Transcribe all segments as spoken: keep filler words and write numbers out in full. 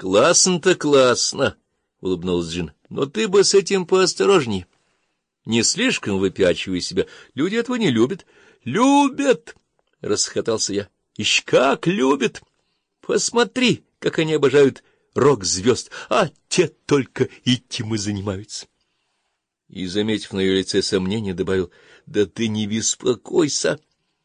Классно-то классно, — улыбнулась Джин, — но ты бы с этим поосторожней. Не слишком выпячивай себя, люди этого не любят. — Любят! — расхохотался я. — Ищ как любят! Посмотри, как они обожают рок-звезд, а те только этим и занимаются. И, заметив на ее лице сомнение, добавил: — Да ты не беспокойся.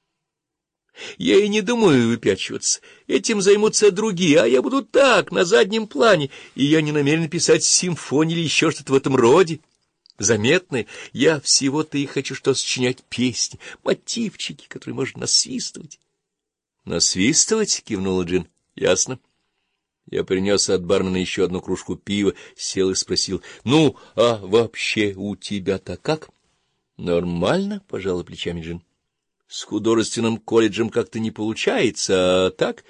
Я и не думаю выпячиваться. Этим займутся другие, а я буду так, на заднем плане, и я не намерен писать симфонии или еще что-то в этом роде. Заметное, я всего-то и хочу что сочинять песни, мотивчики, которые можно насвистывать. — Насвистывать? — кивнула Джин. — Ясно. Я принес от бармена еще одну кружку пива, сел и спросил: — Ну, а вообще у тебя-то как? — Нормально, — пожала плечами Джин. — С художественным колледжем как-то не получается, а так...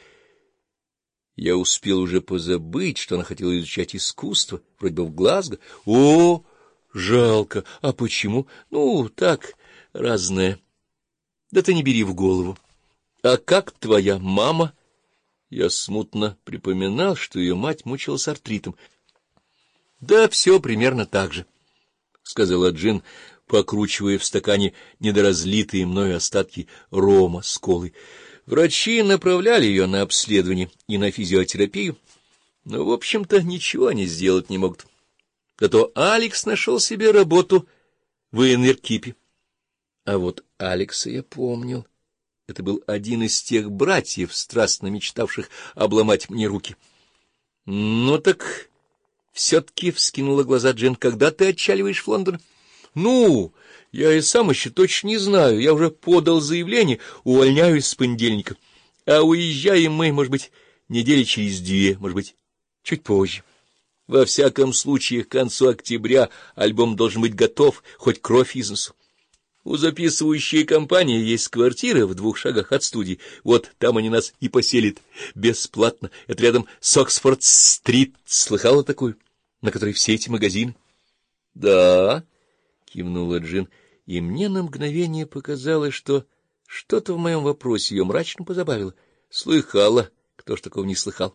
Я успел уже позабыть, что она хотела изучать искусство, вроде бы в Глазго. — О, жалко! А почему? Ну, так, разное. Да ты не бери в голову. А как твоя мама? Я смутно припоминал, что ее мать мучилась артритом. — Да все примерно так же, — сказала Джин, покручивая в стакане недоразлитые мною остатки рома с колой. Врачи направляли ее на обследование и на физиотерапию, но, в общем-то, ничего они сделать не могут. Зато Алекс нашел себе работу в Инверкипе. А вот Алекса я помнил. Это был один из тех братьев, страстно мечтавших обломать мне руки. — Ну так все-таки, — вскинула глаза Джин, — когда ты отчаливаешь в Лондон? — Ну, я и сам еще точно не знаю. Я уже подал заявление, увольняюсь с понедельника. А уезжаем мы, может быть, недели через две, может быть, чуть позже. Во всяком случае, к концу октября альбом должен быть готов, хоть кровь из носу. У записывающей компании есть квартира в двух шагах от студии. Вот там они нас и поселят бесплатно. Это рядом с Оксфорд-стрит. Слыхала такую? На которой все эти магазины? — Да, — кивнула Джин, и мне на мгновение показалось, что что-то в моем вопросе ее мрачно позабавило. — Слыхала. Кто ж такого не слыхал?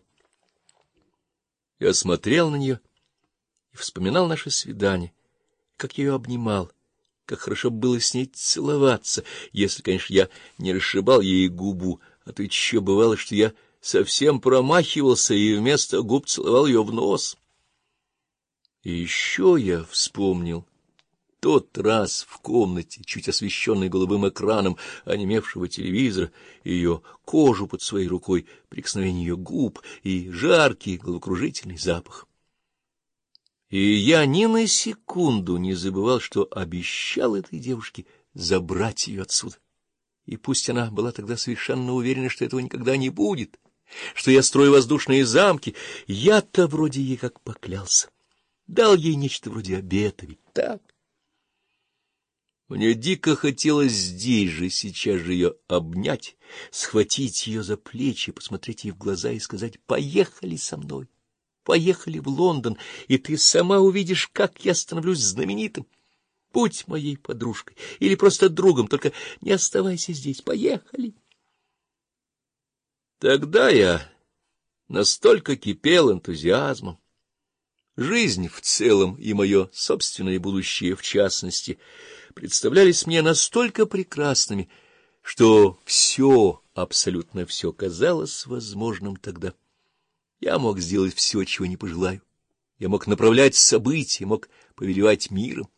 Я смотрел на нее и вспоминал наше свидание, как я ее обнимал. Как хорошо было с ней целоваться, если, конечно, я не расшибал ей губу, а то еще бывало, что я совсем промахивался и вместо губ целовал ее в нос. И еще я вспомнил тот раз в комнате, чуть освещенной голубым экраном онемевшего телевизора, ее кожу под своей рукой, прикосновение ее губ и жаркий головокружительный запах. И я ни на секунду не забывал, что обещал этой девушке забрать ее отсюда. И пусть она была тогда совершенно уверена, что этого никогда не будет, что я строю воздушные замки, я-то вроде ей как поклялся, дал ей нечто вроде обета, ведь так? Мне дико хотелось здесь же, сейчас же ее обнять, схватить ее за плечи, посмотреть ей в глаза и сказать: «Поехали со мной». Поехали в Лондон, и ты сама увидишь, как я становлюсь знаменитым. Будь моей подружкой или просто другом, только не оставайся здесь. Поехали. Тогда я настолько кипел энтузиазмом. Жизнь в целом и мое собственное будущее в частности представлялись мне настолько прекрасными, что все, абсолютно все казалось возможным тогда. Я мог сделать все, чего не пожелаю. Я мог направлять события, мог повелевать миром.